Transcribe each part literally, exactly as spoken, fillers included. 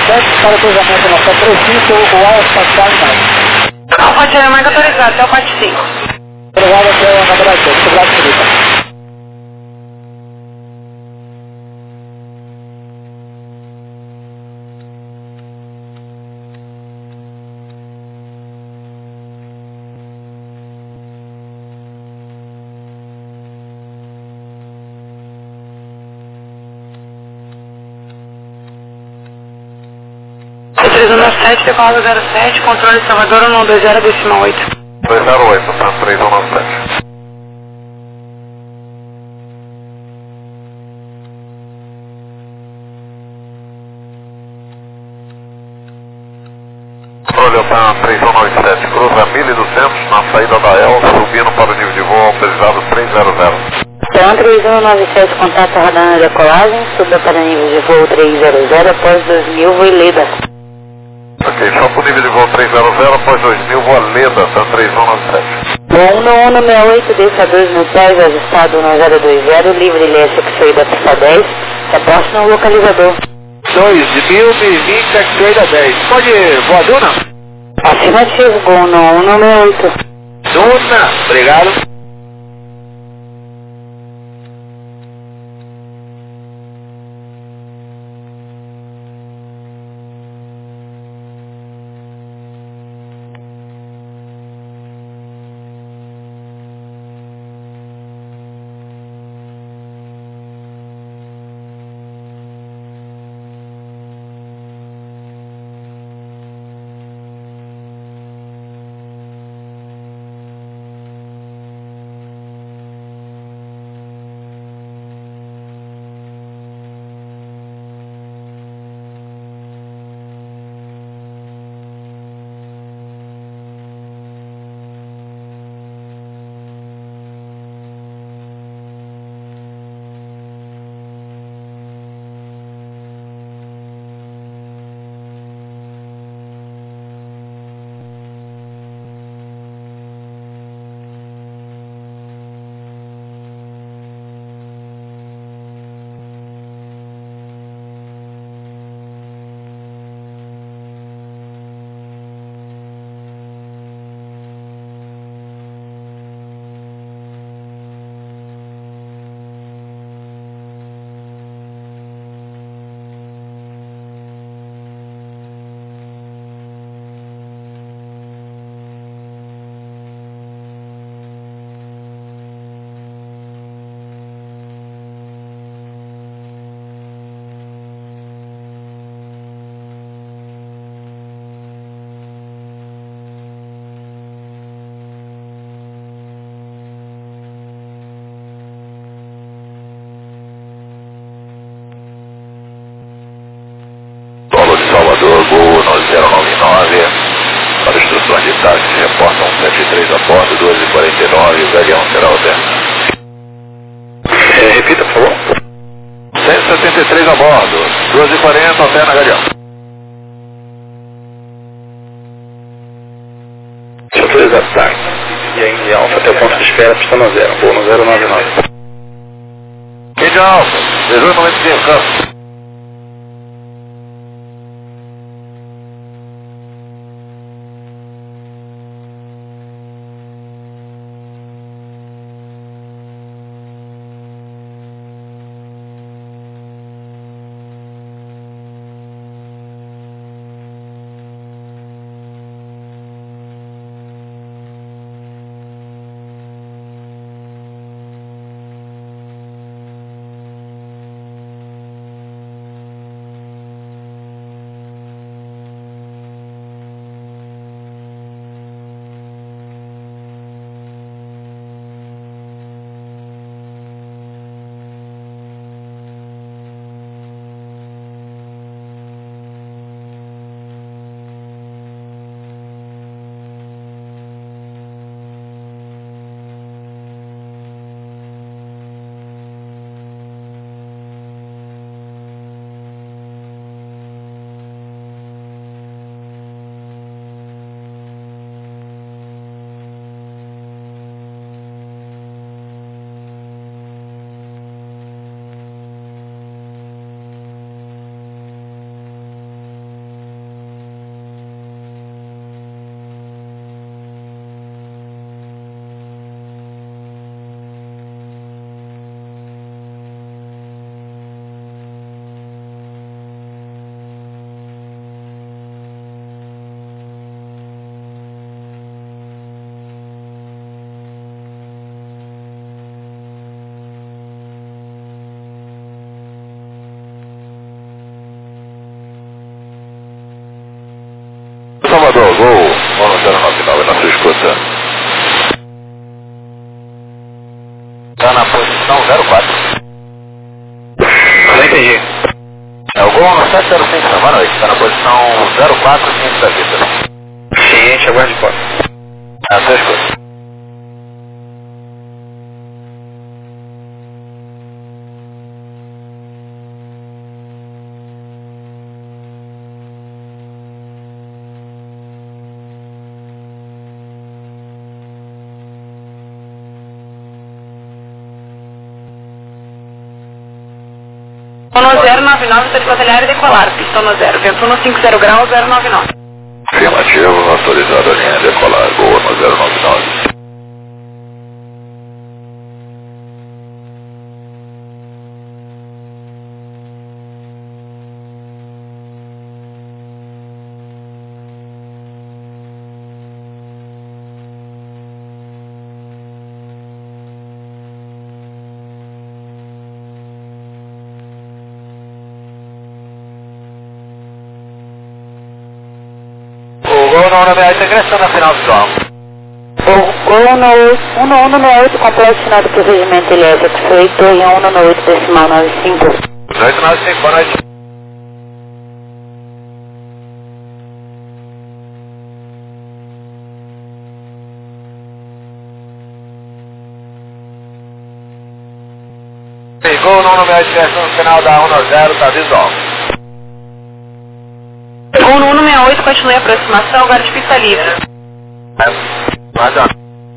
sete para o cruzamento nossa três cinco, o Alfa Charlie. Alfa Charlie Mike autorizado, até o parte cinco. Obrigado, até o Navarra, muito obrigado, Felipe. três um sete, decola zero sete, controle Salvador um dois zero, decimal oito. dois zero oito, tá? três um sete. Controle Otan três um sete, cruza mil e duzentos na saída da E L, subindo para o nível de voo autorizado trezentos. Então três um nove sete, contato radar na decolagem, suba para nível de voo trezentos após dois mil, voo Leda. Ok, só para o nível de voo trezentos após dois mil, voo Leda, tá? três um nove sete. um um sessenta e oito, desça dois mil pés, ajustado no zero dois zero, livre ilhécia que foi da pista dez, reposte no localizador. dois mil e vinte, X-Ray da dez. Pode voar Duna? Afirmativo, gol no um sessenta e oito. Duna, obrigado. Salvador, Gol nove zero nove nove, para instruções de táxi, reporta cento e setenta e três a bordo, duas e quarenta e nove, o galeão será aberto. É, repita, por favor. cento e setenta e três a bordo, duas e quarenta, até na galeão. Deixa eu autorizar o táxi. E aí, em Alfa até o ponto de espera, pista no zero, voo no zero nove nove. Índia Alfa, dezoito noventa e cinco, campo. posição zero quatro. Não entendi. É o Gol no sete zero cinco, boa noite. Está na posição zero quatro, ciência da vida. Ciente, aguarde foto. A sua escuta. Sono zero nove nove, está decolar e decolar. Pistão no zero, vento no cinco zero graus, zero nove nove. Afirmativo, autorizado a linha decolar, Gol no zero nove nove. Gol no nove oito, ingressando na final visual. O Gol no um um nove oito, completo final do procedimento L S X oito, torre um nove oito, decimal nove cinco. oito nove cinco, boa noite. Gol no nove oito, ingressando no final da um nove zero, está visual. Gol no um nove oito, continue a aproximação, agora de pista livre. Mas, ó.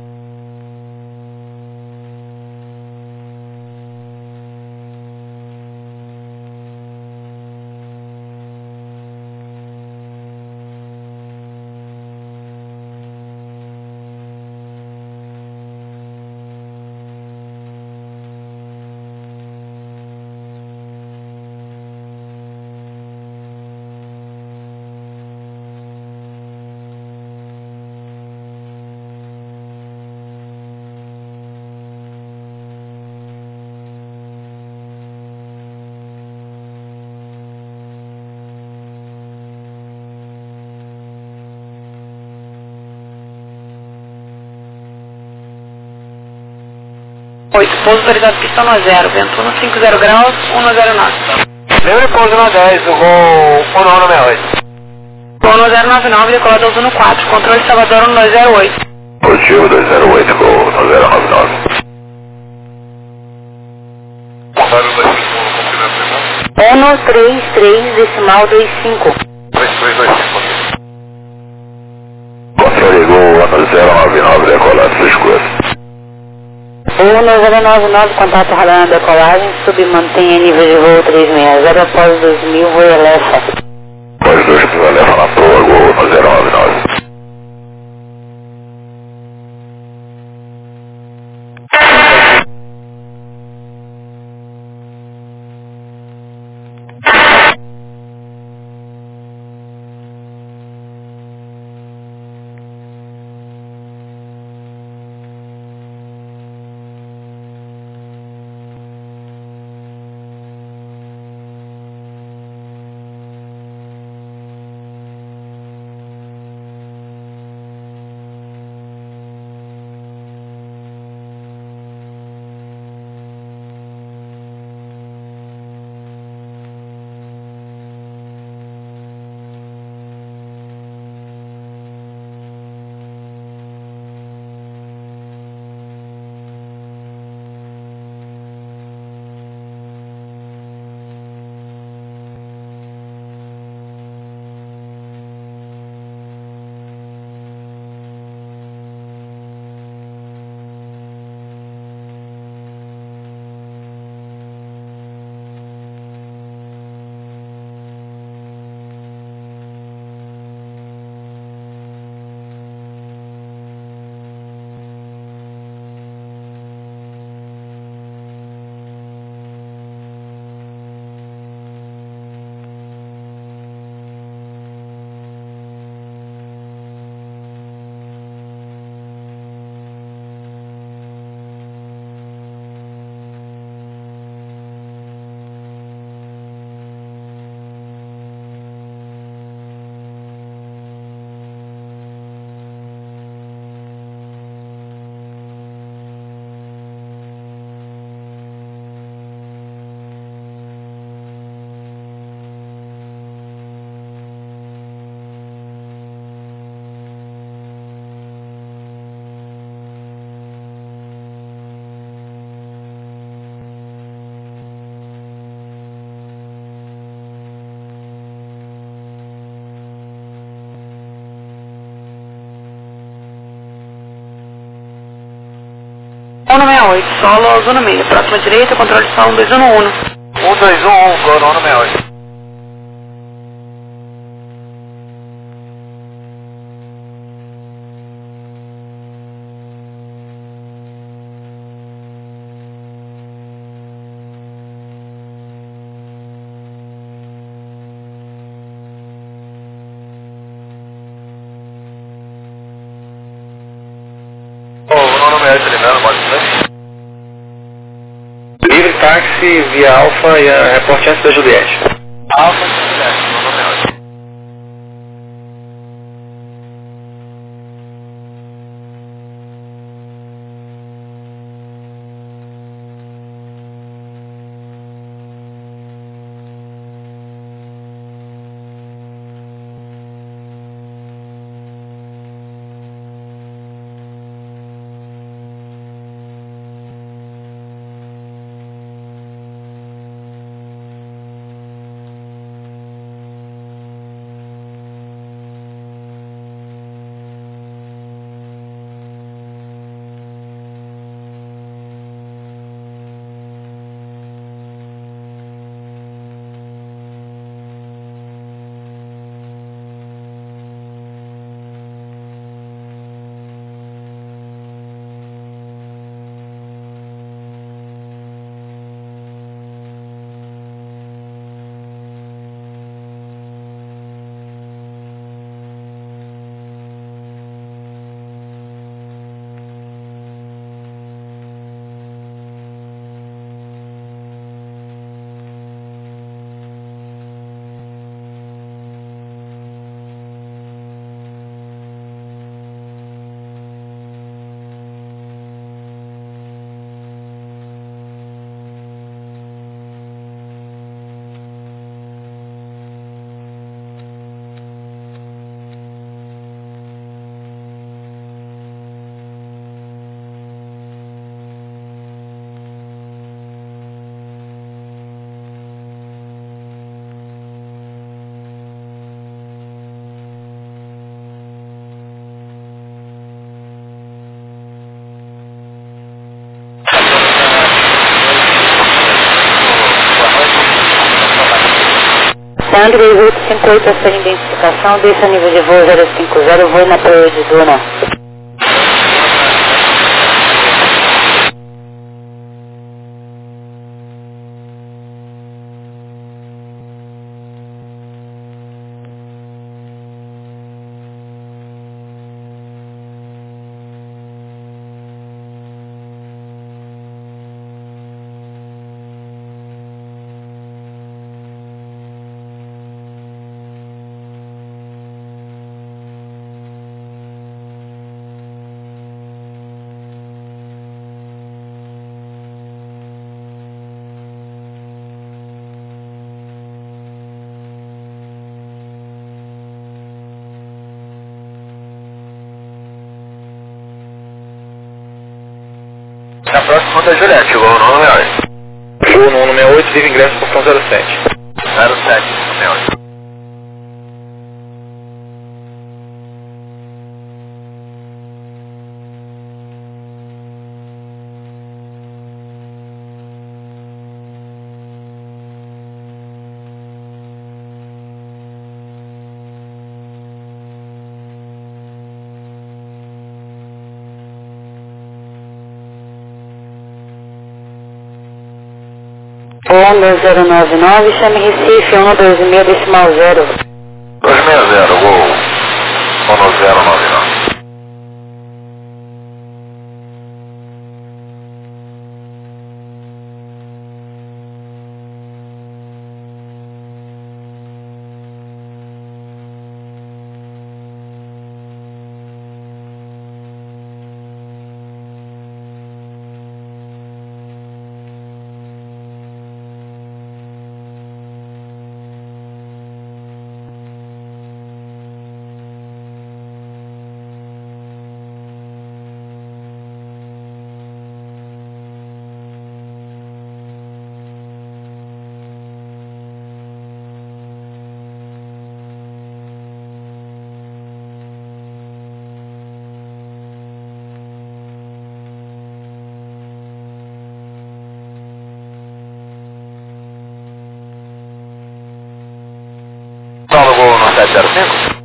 oito, pouso autorizado, pistão no zero, vento no cinco zero graus, um zero nove. Livre pouso no dez, do Gol um nove oito. Gol no zero nove nove, decolado ao Zuno quatro, controle Salvador no dois zero oito. Positivo dois zero oito, Gol no zero nove nove. um três três, decimal dois cinco. três três dois cinco. Controle Gol no zero nove nove, decolado sua escuta. um zero nove nove, contato radar na decolagem, submantenha nível de voo trezentos e sessenta, após dois mil, voo Elefa. Após dois mil, Elefa na proa, Gol no zero nove nove. um sessenta e oito, solo ao zona meia. Próxima direita, controle de som um dois um um. um dois um um, Gol um sessenta e oito. Oh, um sessenta e oito, lembrando, pode ser? Livre táxi via Alfa e a reporte antes da Juliette. Alfa e Juliette, um sessenta e oito. Sandro oito cinco oito, a sua identificação, deixa nível de voo zero cinco zero, voo na Praia de Duna. Na próxima da Juliette, Gol um sessenta e oito. Voo no um sessenta e oito, livre ingresso portão zero sete. zero sete, um sessenta e oito. Onda zero nove nove, chame Recife um dois seis decimal zero. dois seis zero, Gol um zero nove nove. zero cinco.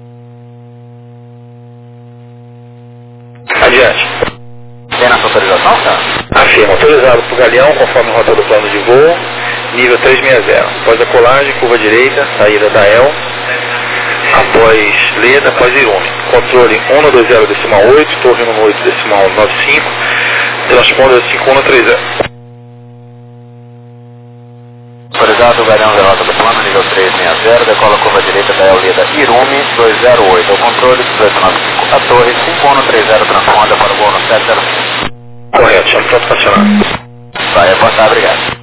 Adiante. Tem na sua autorização, senhor? Afirma, autorizado por Galeão, conforme rota do plano de voo, nível trezentos e sessenta. Após a colagem, curva direita, saída da E L, após Leda, após Irume. Controle um nove zero decimal oito, torre um oito decimal nove cinco, transponder cinco um três zero. Autorizado, Galeão, derrota do plano, nível trezentos e sessenta, decola curva direita da E L Leda Irume, dois zero oito, ao controle, dezoito nove cinco, a torre, cinco um três zero, transponder para o voo no sete zero cinco. Correto, chama pronto para acionar. Vai reportar, obrigado.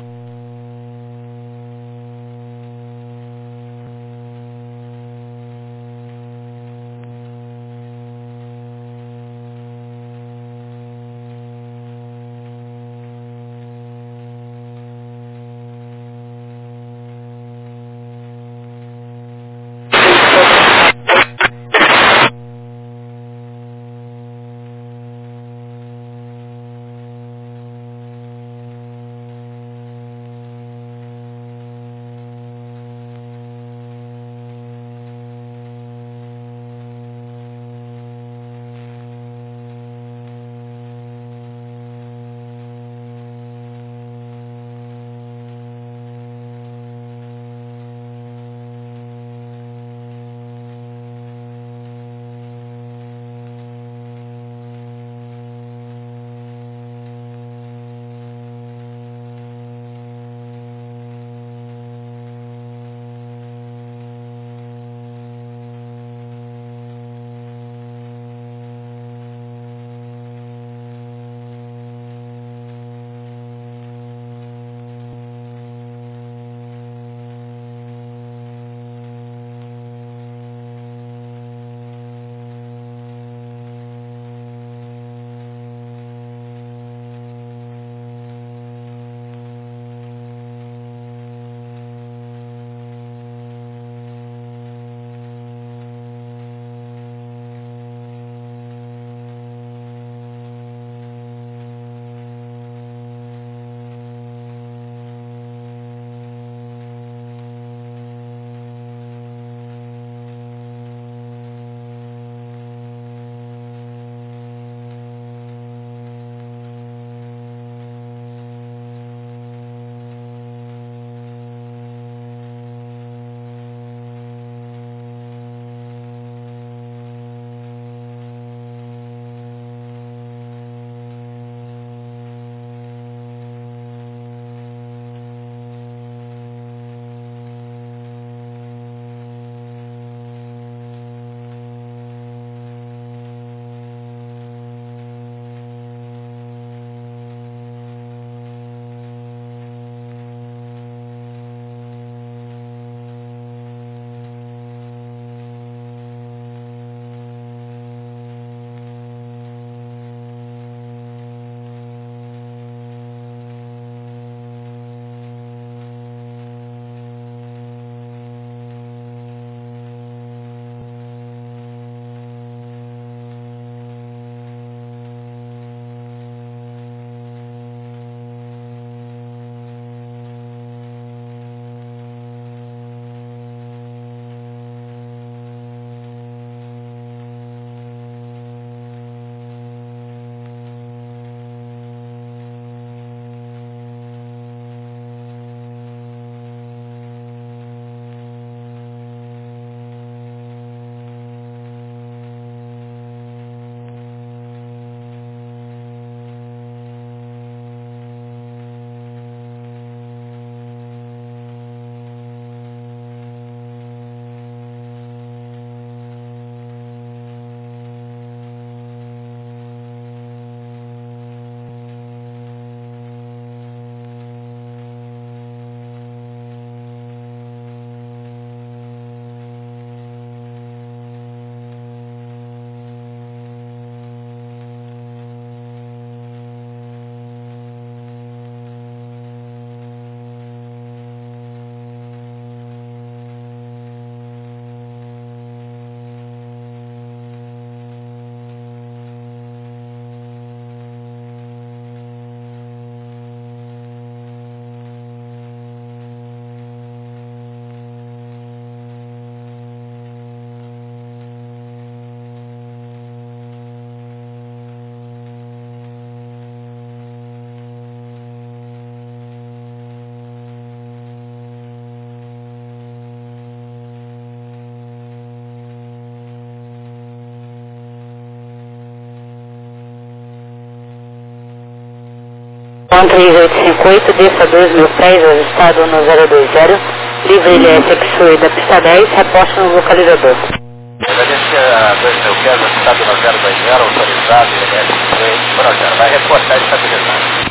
um três oito cinco oito, desça dois mil pés, ajustado no zero dois zero, livre L S Exui da pista dez, reposte no localizador. Emergência dois mil pés, ajustado no zero dois zero, autorizado, L S Exui, Brother, vai reportar estabilidade.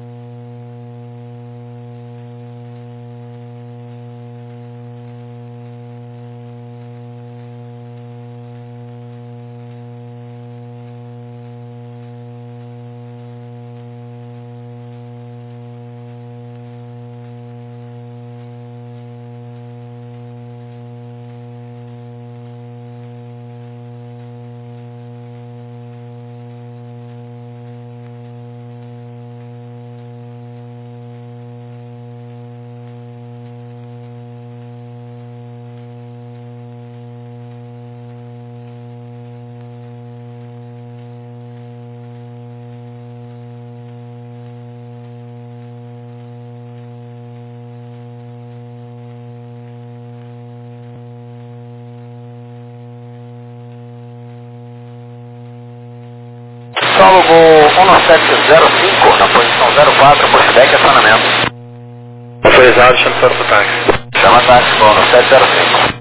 Solo Gol um sete zero cinco, na posição zero quatro, pushback acionamento. Autorizado, chama para o táxi. Chama táxi, Gol um sete zero cinco.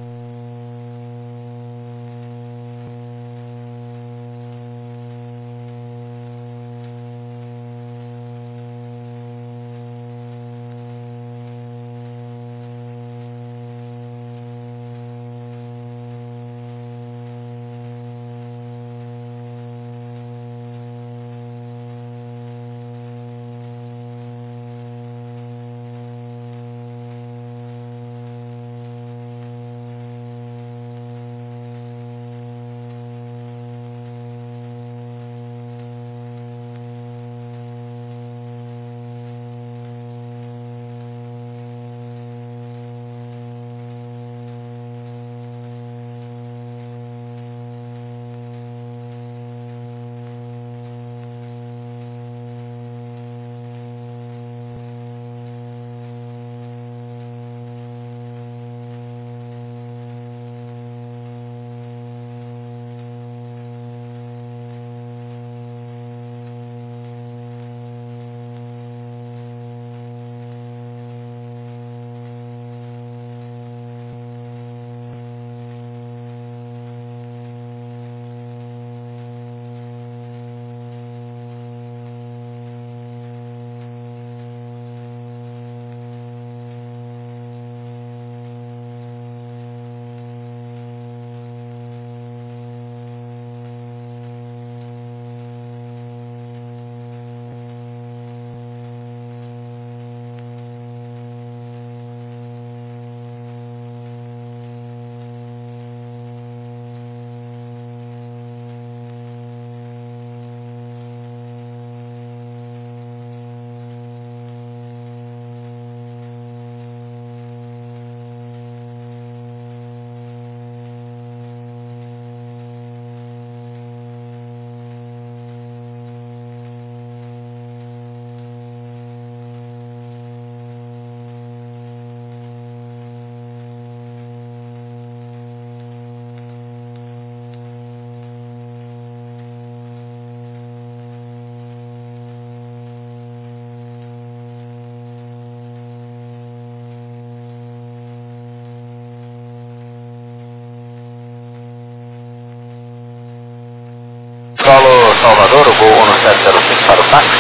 Solo Salvador, o Gol um sete zero cinco para o táxi.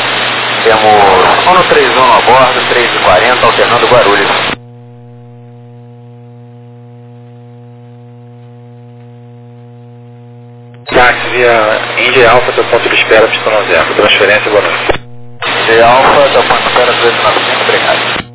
Temos um três um a bordo, três e quarenta, alternando Guarulhos. Táxi via Índia Alfa do ponto de espera, pista zero. Transferência, boa noite. Índia Alfa, da ponto de espera dois nove cinco, obrigado.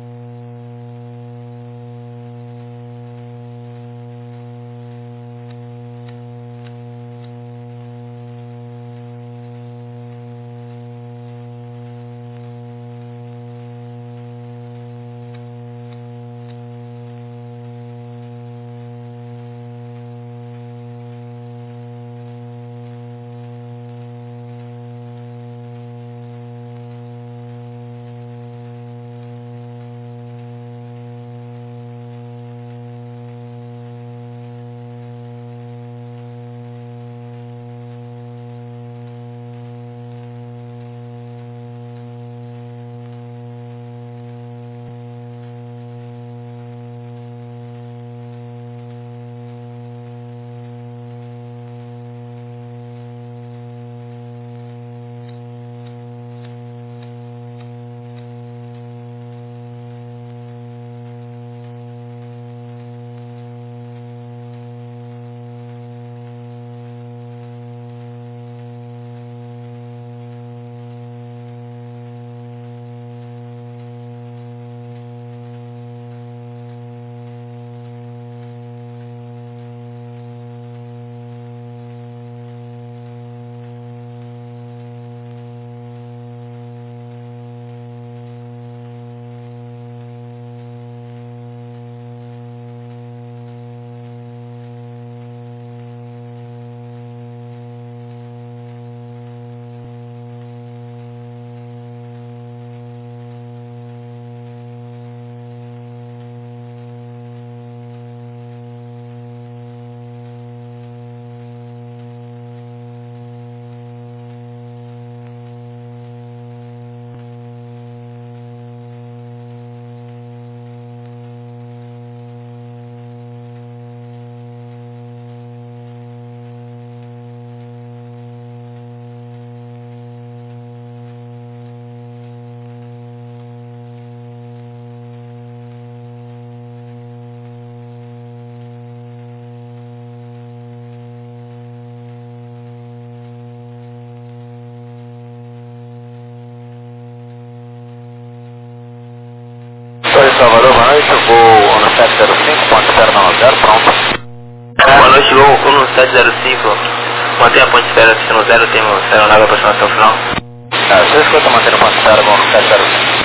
sete zero cinco, ponte zero nove zero, pronto. Boa noite, Gol um sete zero cinco. Mantém a ponte espera destino zero, temos aeronave aproximação final. É, você escuta mantendo a ponte zero, Gol um sete zero cinco.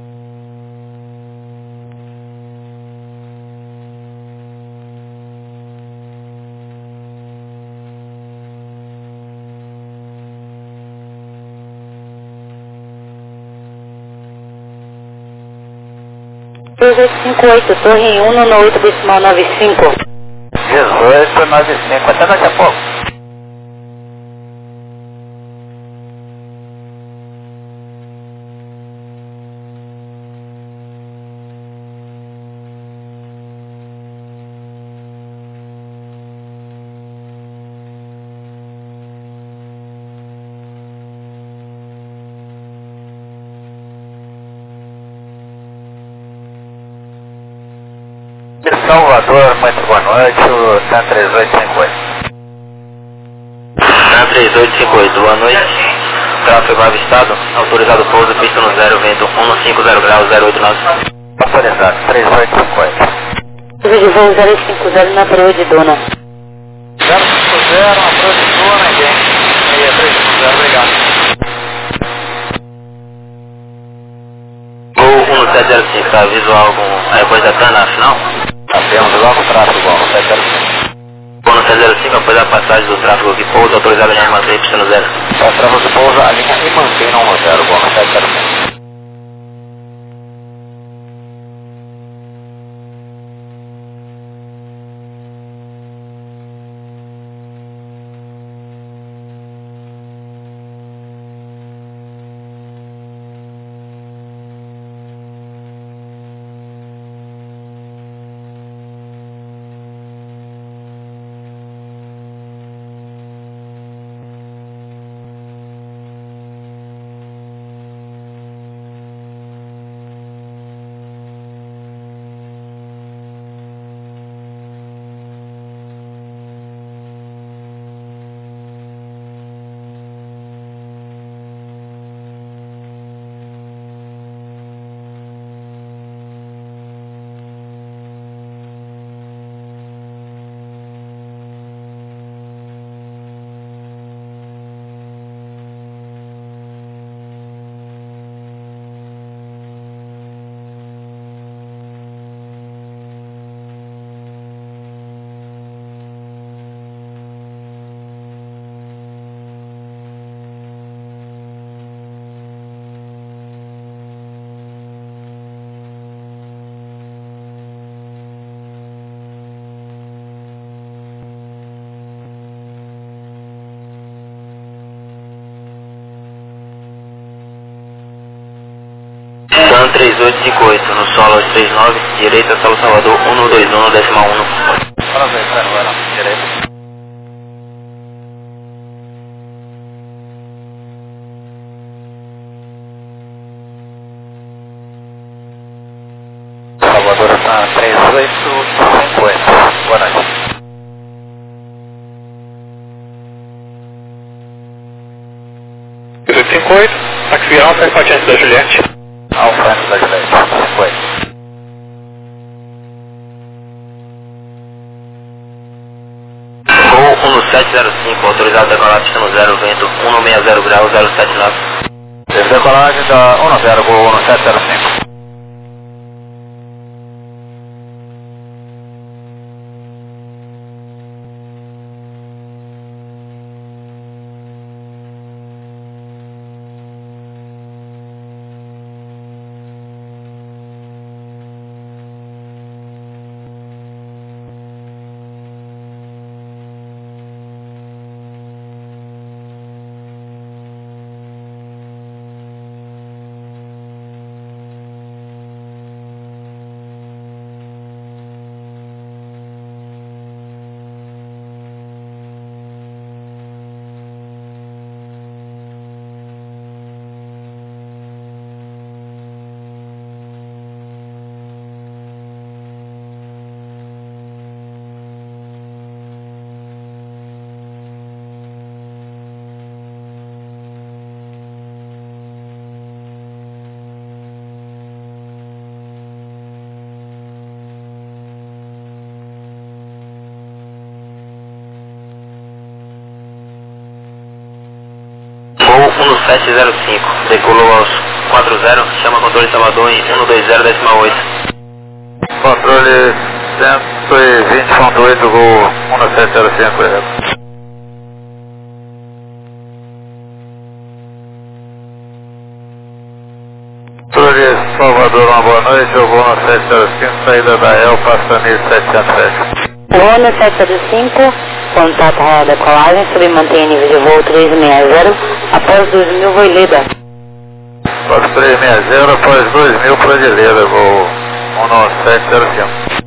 dois oito cinco oito, torre um no oito decimal nove cinco. dezoito nove cinco, até daqui a pouco. Salvador, muito boa noite, o TAM três oito cinco oito. TAM três oito cinco oito, boa noite. Tráfego avistado, autorizado pouso, pista no zero, vento um cinco zero graus, zero oito nove. Autorizado, três oito cinco oito. Curva de voo zero cinco zero na proa de Duna. zero cinco zero, na proa de Duna, ninguém. seis três cinco zero, obrigado. Gol um sete zero cinco, tá? Visual algum depois da TAM na final? Temos logo o tráfego, Gol um sete zero cinco. Gol um sete zero cinco, após a passagem do tráfego que pousa, autorizado a linha mantém pista no zero. O tráfego que pousa, a linha e mantém no zero, Gol um sete zero cinco. TAM três oito cinco oito, no solo três nove, direita, solo Salvador um dois um, decimal um. Parabéns, agora, direito. Salvador está três oito cinco oito. Boa noite. três oito cinco oito, táxi Alfa, empate antes da Juliette. Alfa antes da Juliette, cinco oito. Gol um sete zero cinco, autorizado a decolar pista no zero, vento um seis zero graus, zero sete nove. Decolagem da um zero, Gol um sete zero cinco. sete zero cinco, decolou aos quatro zero, chama controle de Salvador em cento e vinte, décima oito. Controle cento e vinte ponto oito, voo um sete zero cinco, é. Controle Salvador, uma boa noite, eu vou no sete zero cinco, saída da E L, passa mil setecentos e sete. Voo no sete zero cinco, contato real decolagem, sob mantém nível de voo trezentos e sessenta, após dois mil, voo Ileda. Após trezentos e sessenta, após dois mil, para Ileda, voo um no sete zero cinco.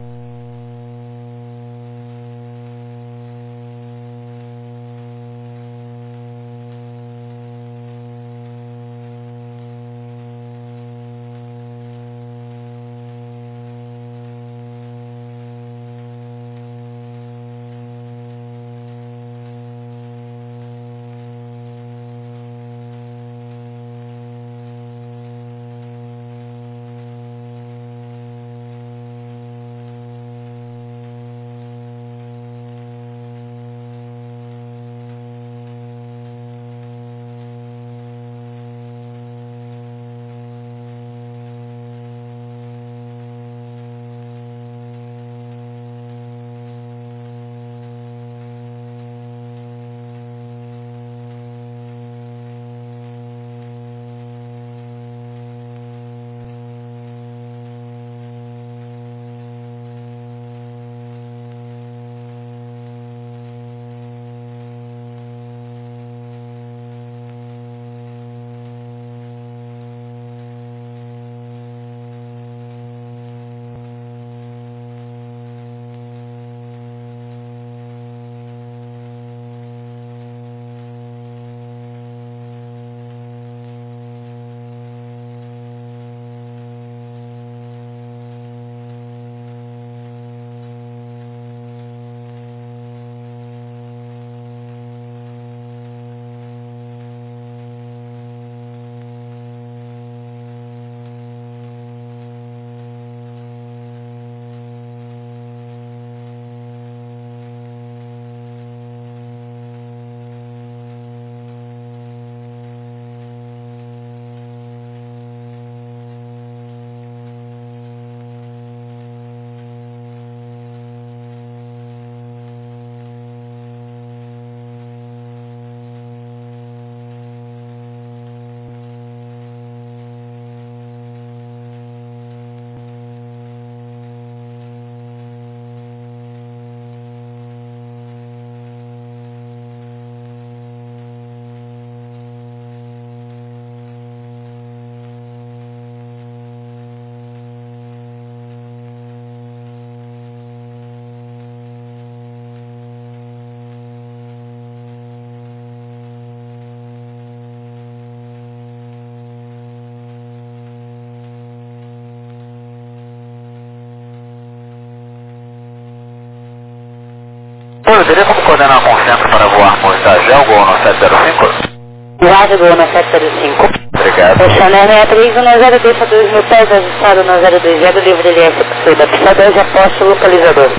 Oi, teria como coordenar com o centro para voarmos da Gel, gol no sete zero cinco? Guarda Gol no sete zero cinco. Obrigado. Chanel sessenta e três, no zero deixa dois mil pés, ajustado no zero dois zero, livre de L S, possui da pista dois, já posto localizador.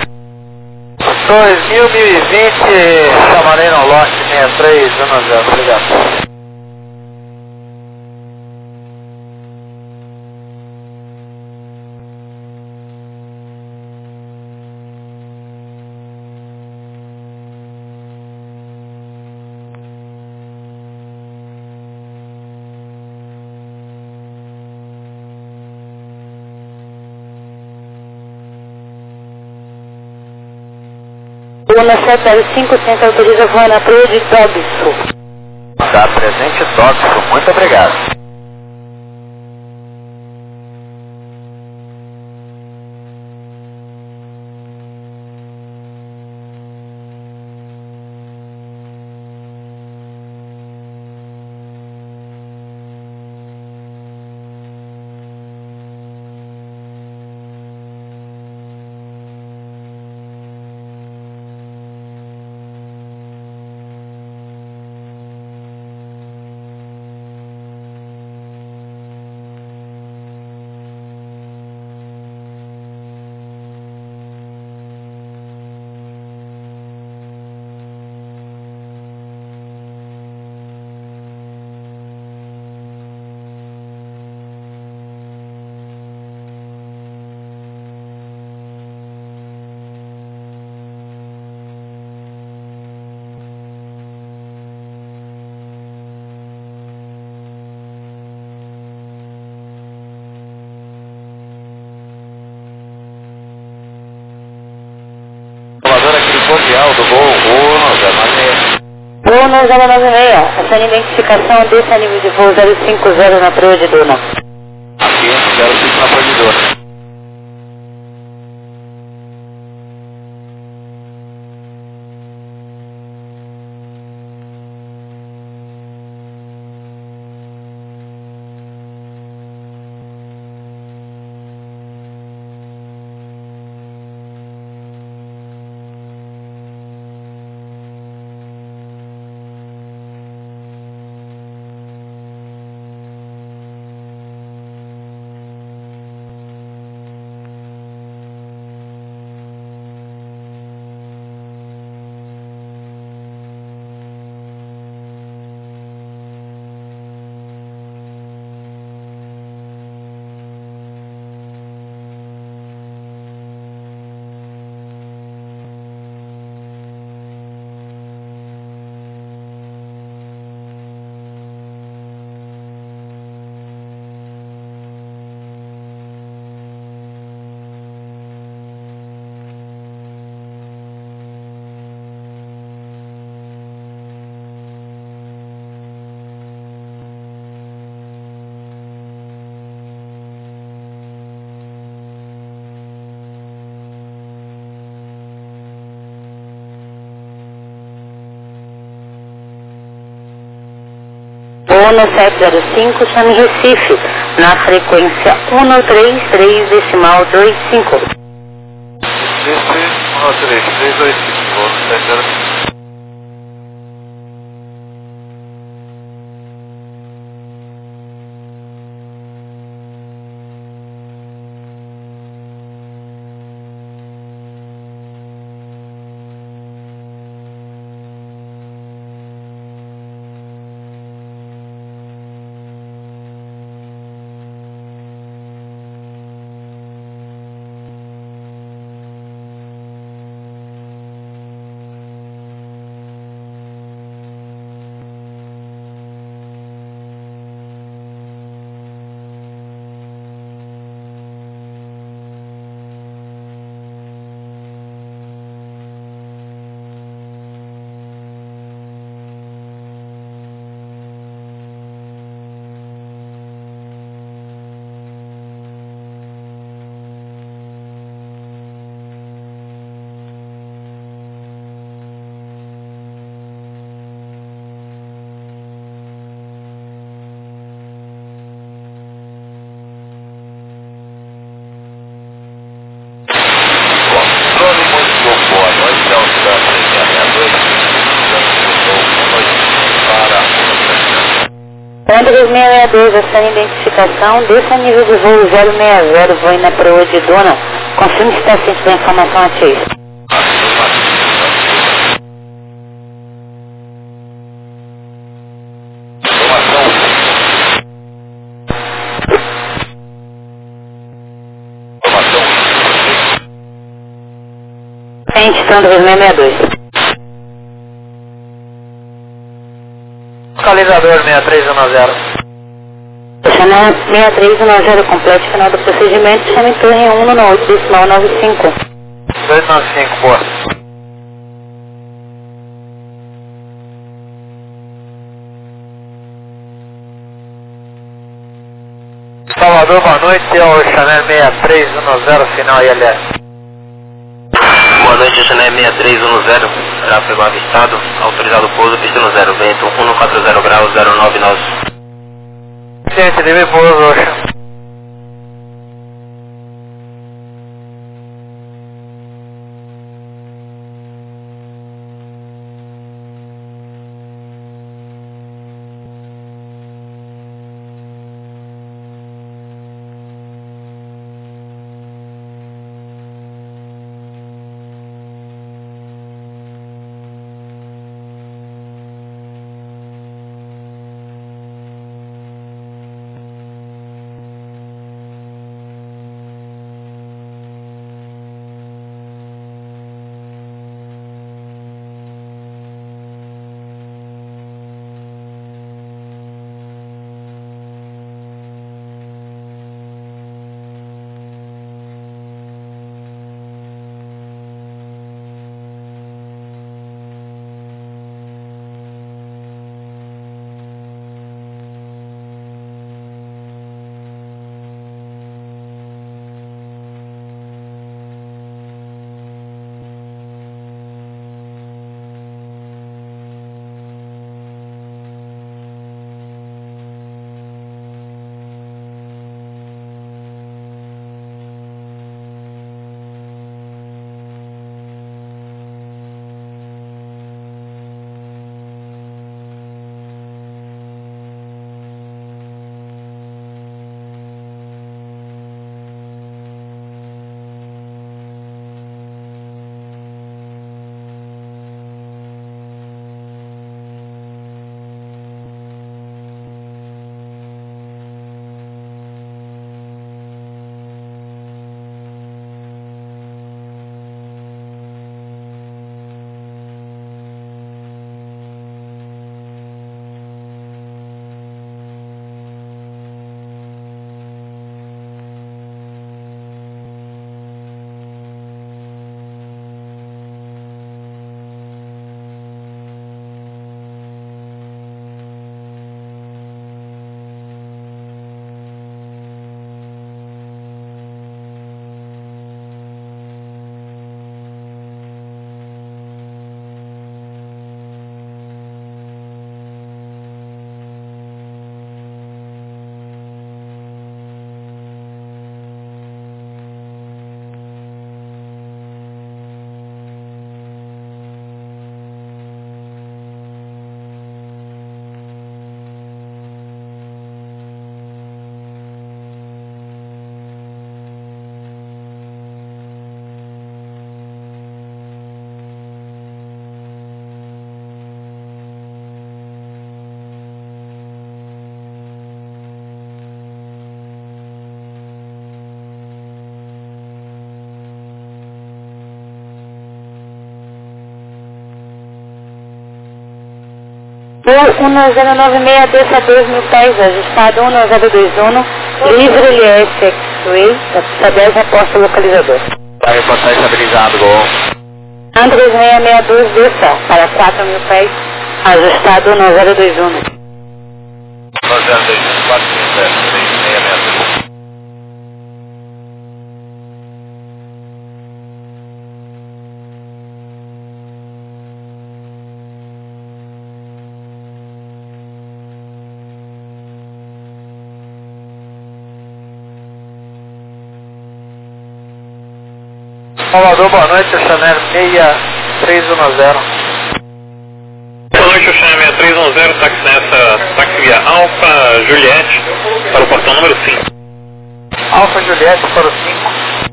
dois mil e vinte, chamarei no lote sessenta e três, um zero, obrigado. Gol no sete zero cinco, centro autoriza voar na praia de Dobson. Está presente Dobson, muito obrigado. Voo no zero nove seis, essa identificação desse nível de voo zero cinco zero na Proa de Duna. Aqui, zero cinco na Proa de Duna. Voo no sete zero cinco, chame Recife, na frequência um três três decimal dois cinco. Recife, um três três dois cinco, voo no sete zero cinco. André seis seis dois, essa identificação desse nível de voo zero seis zero, voo na Proa de Duna. Confirme se está ciente da informação ativa. Ciente, André seis seis dois. Localizador seis três um zero. Chama seis três um zero, complete final do procedimento, chame torre um no oito decimal nove cinco. dois nove cinco, boa. Salvador, boa noite, é o Chanel seis três um zero, final I L S. Boa noite, Chanel seis três um zero, tráfego avistado, autorizado pouso, pista no zero, vento um quatro zero graus, zero nove nove. Gente, livre pouso, Ocean. um zero nove seis, desça dois mil pés, ajustado um zero dois um, livre L S X-Ray, da pista dez, aposta o localizador. Vai reportar estabilizado, gol. um três seis seis dois, desça para quatro mil pés, ajustado um zero dois um. um zero dois um, quatro cinco zero, três seis seis zero. Salvador, boa noite, Chanel seis três um zero. Boa noite, Oceano seis três um zero, táxi nessa, táxi via Alfa Juliette, para o portão número cinco. Alfa Juliette para o cinco.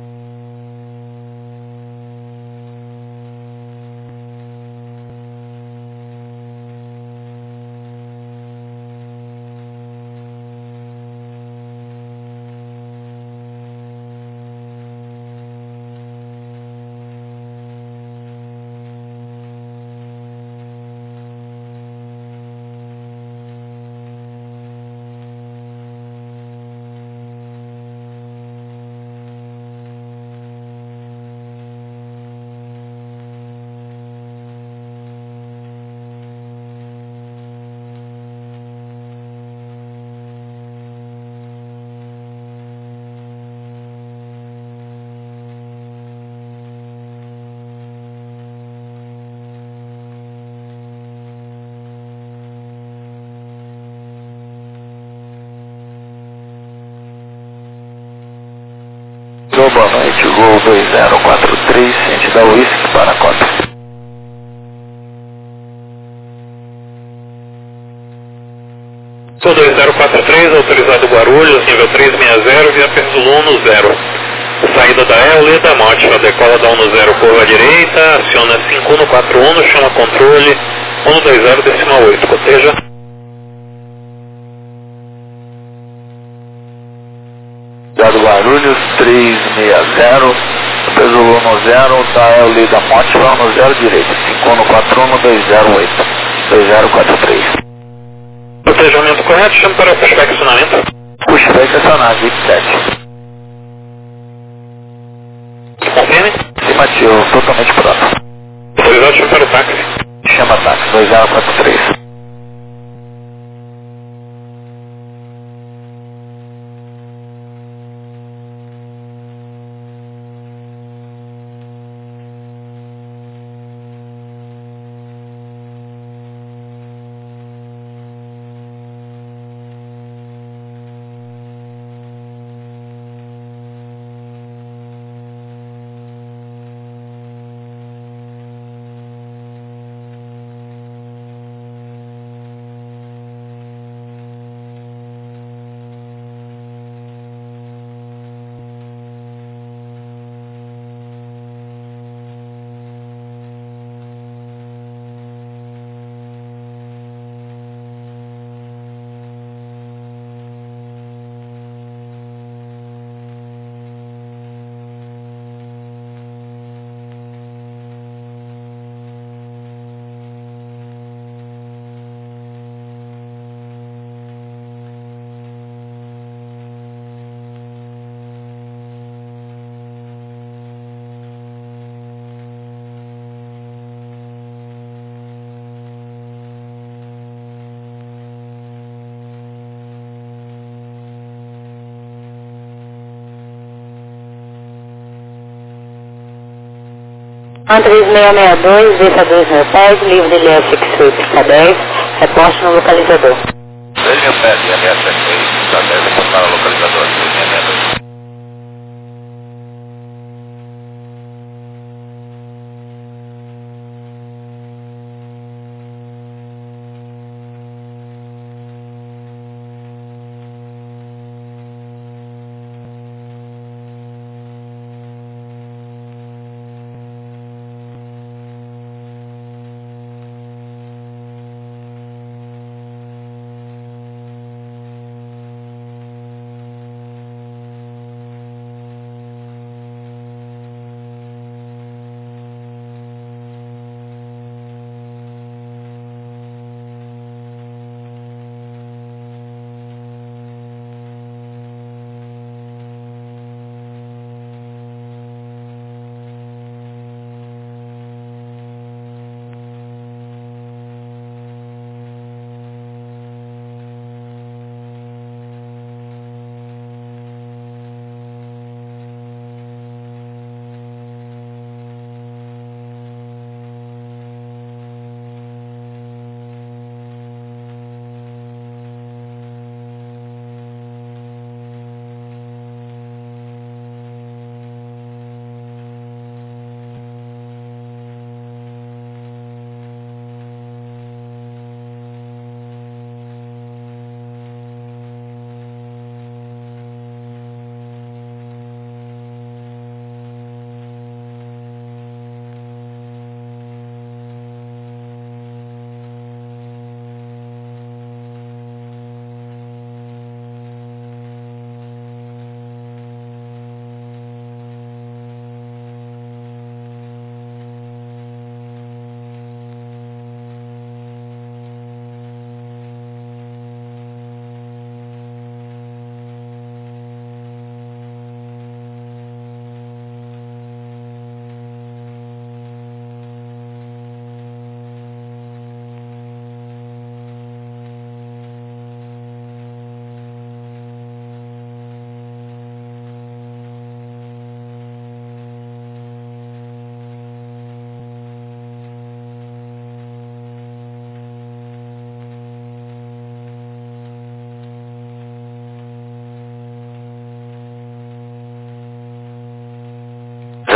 Boa noite, Gol dois zero quatro três, ciente da Whisky para a cota. Gol dois zero quatro três, autorizado Guarulhos, nível três seis zero, via Perzulo um zero. Saída da Eole da Mótica, decola da um zero, curva à direita, aciona cinco um quatro um, chama controle um dois zero, decimal oito, coteja. Dado Guarulhos três seis zero, Perzulo um zero, da Eole da Mótica, um zero direita, cinco um quatro um, dois zero oito, dois zero quatro três. Protejamento correto, chama para o pushback acionamento. Pushback acionado, vinte e sete. Confirme. Afirmativo, totalmente pronto. Autorizado, chama para o táxi. Chama táxi, dois zero quatro três. um três seis seis dois, desça dois mil pés, livre L S X-Ray, pista dez, reposte no localizador. dois mil pés de L S X-Ray, pista dez, reportar o localizador, dois seis seis dois.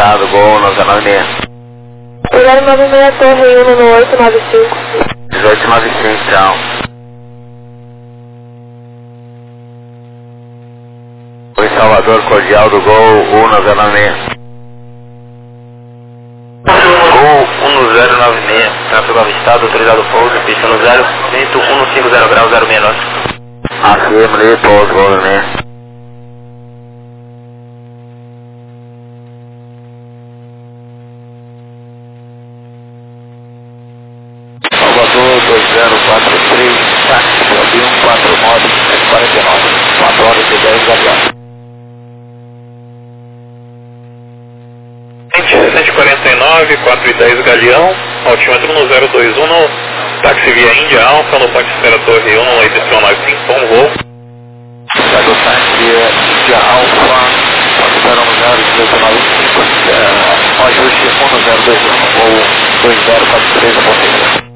estabilizado, Gol um zero nove seis. zero nove seis, torre um no oito nove cinco. dezoito nove cinco, tchau. Oi, Salvador, cordial do Gol um zero nove seis. Gol um zero nove seis, tráfego avistado, autorizado pouso, pista no zero, vento cento e cinquenta graus, zero seis nove. Afirmo ali, pouso, Gol né? Salvador dois zero quatro três, táxi, Brasil um quatro nove quarenta e nove, quatro horas e dez Galeão. cento e quarenta e nove, quatro e dez Galeão, altímetro no zero dois um no táxi via Índia Alfa, no táxi Espera Torre um, no Y nove cinco, bom voo. Sai do táxi via Índia Alfa, espera no zero dois nove cinco, um ajuste um zero dois um, ou dois zero quatro três, a potência.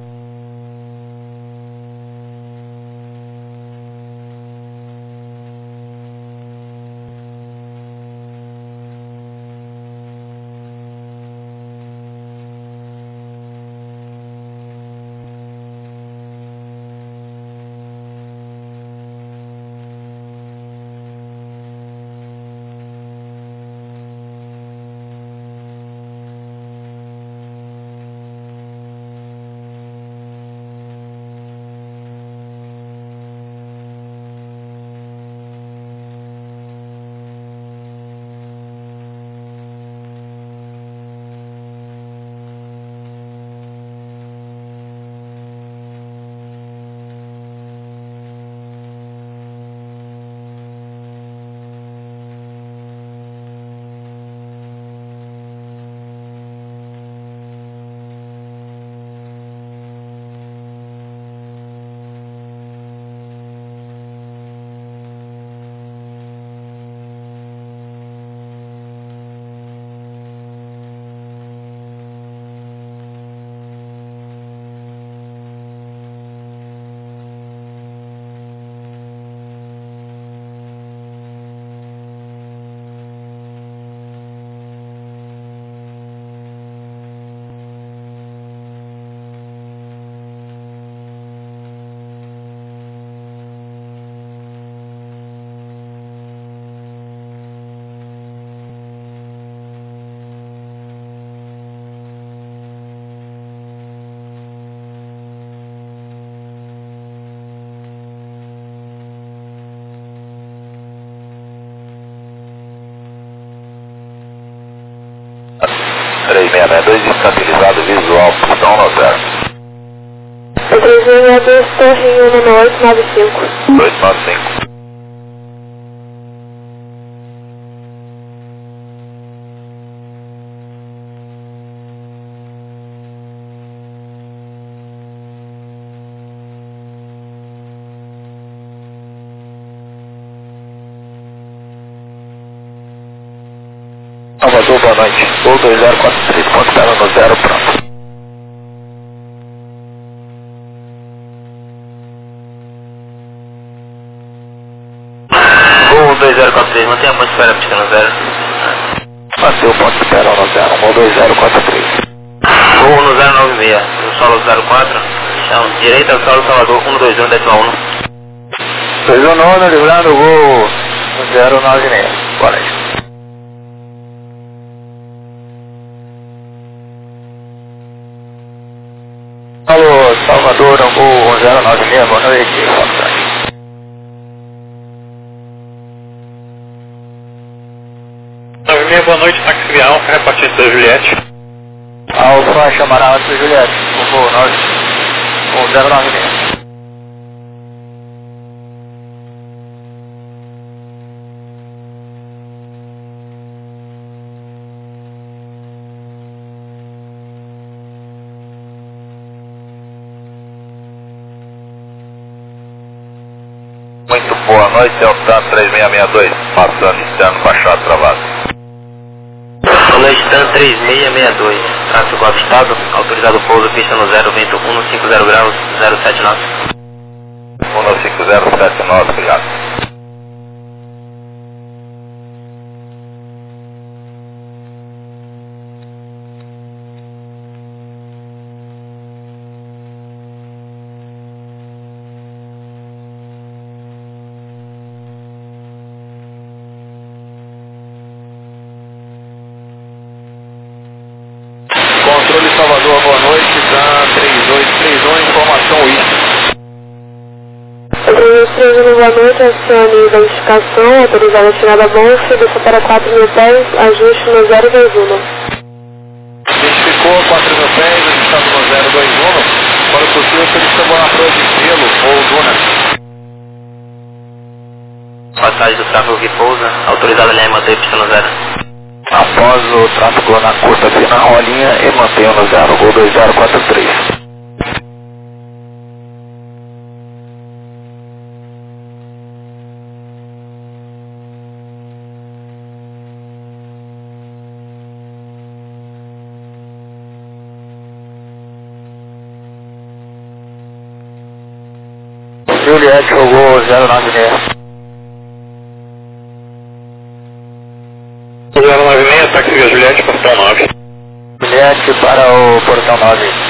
três seis seis dois, estabilizado visual, pistão no zero. três seis seis dois, torre um no oito nove cinco. oito nove cinco. Salvador, boa noite. Gol dois zero quatro três, ponto espera no zero, pronto. Gol dois zero quatro três, mantenha a ponte espera, pista no zero. Mantém o ponto espera no zero, gol dois zero quatro três. Gol no zero nove seis, no solo zero quatro, chão direita, solo Salvador um dois um, décima um. dois um nono, livrando o gol zero nove seis, boa noite. Alô, Salvador, Angu zero nove seis, boa noite, Fox. nove seis, boa noite, táxi via Alfa, repartindo da Juliette. Alfa, chamará antes da Juliette, Angu nove zero nove seis. Muito boa noite, Deltan três seis seis dois, passando externo, baixado, travado. Boa noite, Deltan três seis seis dois, tráfego avistado, autorizado pouso, pista no zero, vento cento e cinquenta graus, zero sete nove. cento e cinquenta sete nove, obrigado. oito, acione identificação, autorizada a tirar da bolsa, desça para quatro mil pés, ajuste no zero dois um. Identificou quatro mil pés, ajustado no zero dois um. Quando possível, solicita boa proa de gelo ou duna. Passagem do tráfego que pousa, autorizada a linha manter Y zero. Após o tráfego na curta, fina rolinha e mantenha no zero, Gol dois zero quatro três. Juliette, Gol zero nove seis. zero nove seis, táxi Via Juliette, portão nove. Juliette para o portão nove.